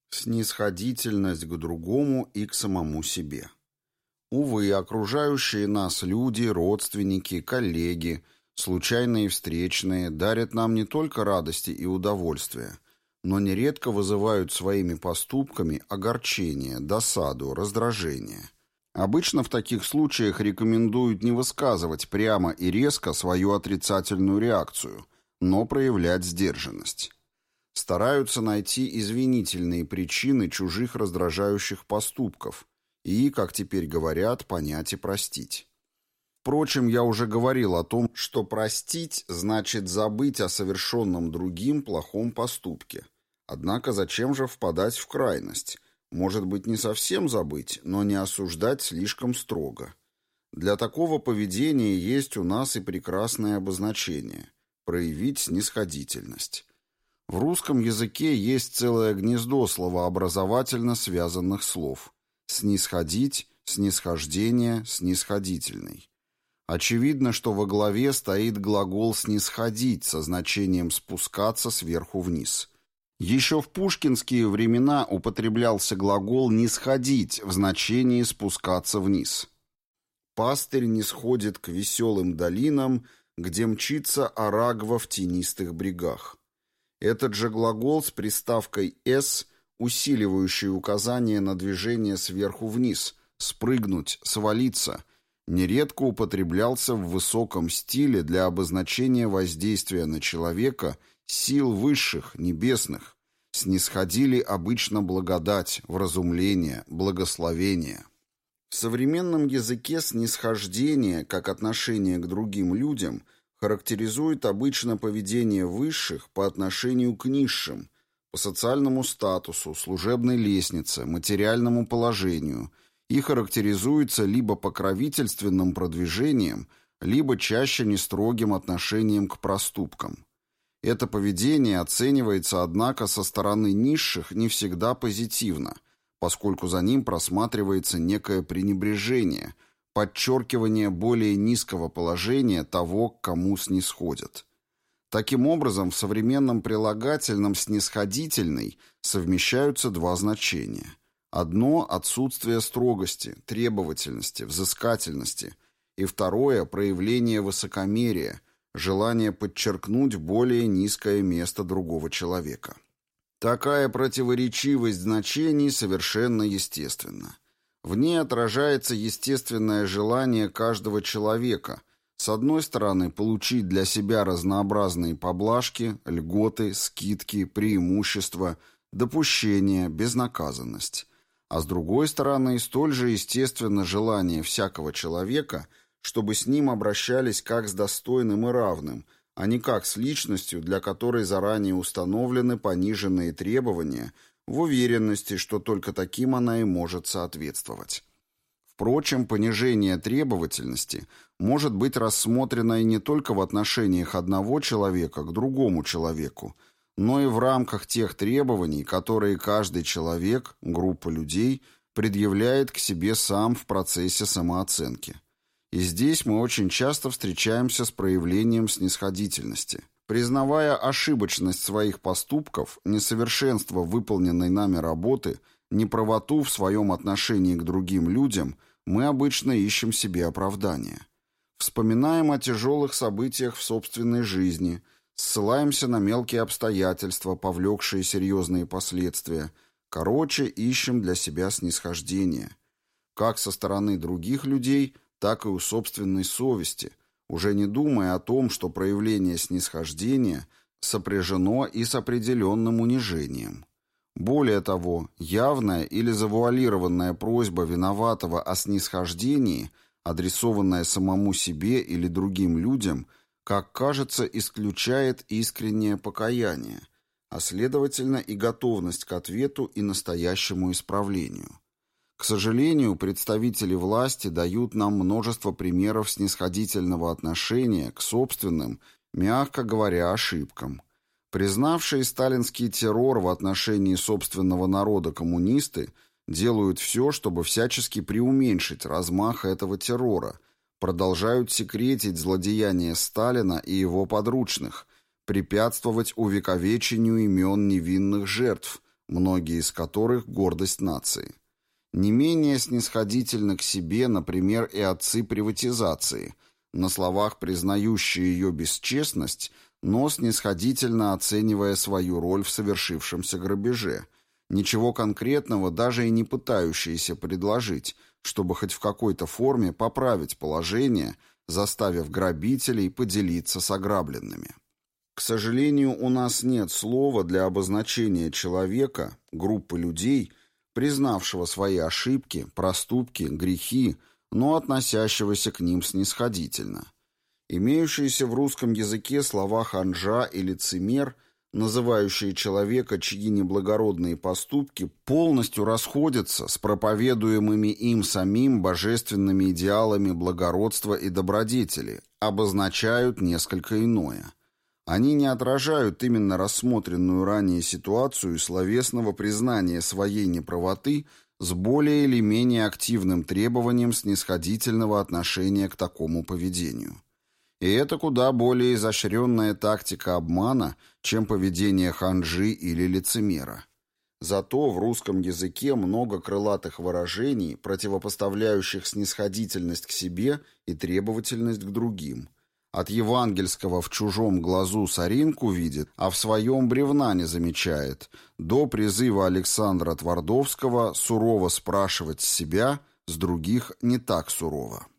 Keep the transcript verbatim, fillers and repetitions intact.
Снисходительность к другому и к самому себе. Увы, окружающие нас люди, родственники, коллеги, случайные встречные дарят нам не только радости и удовольствия, но нередко вызывают своими поступками огорчение, досаду, раздражение. Обычно в таких случаях рекомендуют не высказывать прямо и резко свою отрицательную реакцию, но проявлять сдержанность. Стараются найти извинительные причины чужих раздражающих поступков и, как теперь говорят, понять и простить. Впрочем, я уже говорил о том, что простить значит забыть о совершенном другим плохом поступке. Однако зачем же впадать в крайность? Может быть, не совсем забыть, но не осуждать слишком строго. Для такого поведения есть у нас и прекрасное обозначение – проявить снисходительность. В русском языке есть целое гнездо словообразовательно связанных слов. Снисходить, снисхождение, снисходительный. Очевидно, что во главе стоит глагол «снисходить» со значением «спускаться сверху вниз». Еще в пушкинские времена употреблялся глагол «нисходить» в значении «спускаться вниз». «Пастырь не сходит к веселым долинам, где мчится орагва в тенистых брегах». Этот же глагол с приставкой «с», усиливающий указание на движение сверху вниз, спрыгнуть, свалиться, нередко употреблялся в высоком стиле для обозначения воздействия на человека сил высших, небесных. Снисходили обычно благодать, вразумление, благословение. В современном языке снисхождение, как отношение к другим людям, характеризует обычно поведение высших по отношению к низшим, по социальному статусу, служебной лестнице, материальному положению и характеризуется либо покровительственным продвижением, либо чаще нестрогим отношением к проступкам. Это поведение оценивается, однако, со стороны низших не всегда позитивно, поскольку за ним просматривается некое пренебрежение – подчеркивание более низкого положения того, к кому снисходят. Таким образом, в современном прилагательном «снисходительный» совмещаются два значения. Одно – отсутствие строгости, требовательности, взыскательности, и второе – проявление высокомерия, желание подчеркнуть более низкое место другого человека. Такая противоречивость значений совершенно естественна. В ней отражается естественное желание каждого человека, с одной стороны, получить для себя разнообразные поблажки, льготы, скидки, преимущества, допущения, безнаказанность, а с другой стороны, столь же естественно желание всякого человека, чтобы с ним обращались как с достойным и равным, а не как с личностью, для которой заранее установлены пониженные требования – в уверенности, что только таким она и может соответствовать. Впрочем, понижение требовательности может быть рассмотрено и не только в отношениях одного человека к другому человеку, но и в рамках тех требований, которые каждый человек, группа людей, предъявляет к себе сам в процессе самооценки. И здесь мы очень часто встречаемся с проявлением снисходительности. Признавая ошибочность своих поступков, несовершенство выполненной нами работы, неправоту в своем отношении к другим людям, мы обычно ищем себе оправдания. Вспоминаем о тяжелых событиях в собственной жизни, ссылаемся на мелкие обстоятельства, повлекшие серьезные последствия. Короче, ищем для себя снисхождения. Как со стороны других людей, так и у собственной совести, уже не думая о том, что проявление снисхождения сопряжено и с определенным унижением. Более того, явная или завуалированная просьба виноватого о снисхождении, адресованная самому себе или другим людям, как кажется, исключает искреннее покаяние, а следовательно и готовность к ответу и настоящему исправлению. К сожалению, представители власти дают нам множество примеров снисходительного отношения к собственным, мягко говоря, ошибкам. Признавшие сталинский террор в отношении собственного народа коммунисты делают все, чтобы всячески преуменьшить размах этого террора, продолжают секретить злодеяния Сталина и его подручных, препятствовать увековечению имен невинных жертв, многие из которых – гордость нации. Не менее снисходительны к себе, например, и отцы приватизации, на словах признающие ее бесчестность, но снисходительно оценивая свою роль в совершившемся грабеже, ничего конкретного даже и не пытающиеся предложить, чтобы хоть в какой-то форме поправить положение, заставив грабителей поделиться с ограбленными. К сожалению, у нас нет слова для обозначения человека, группы людей, признавшего свои ошибки, проступки, грехи, но относящегося к ним снисходительно. Имеющиеся в русском языке слова «ханжа» и «лицемер», называющие человека, чьи неблагородные поступки полностью расходятся с проповедуемыми им самим божественными идеалами благородства и добродетели, обозначают несколько иное. Они не отражают именно рассмотренную ранее ситуацию словесного признания своей неправоты с более или менее активным требованием снисходительного отношения к такому поведению. И это куда более изощренная тактика обмана, чем поведение ханжи или лицемера. Зато в русском языке много крылатых выражений, противопоставляющих снисходительность к себе и требовательность к другим. От евангельского «в чужом глазу соринку видит, а в своем бревна не замечает» до призыва Александра Твардовского сурово спрашивать с себя, с других не так сурово.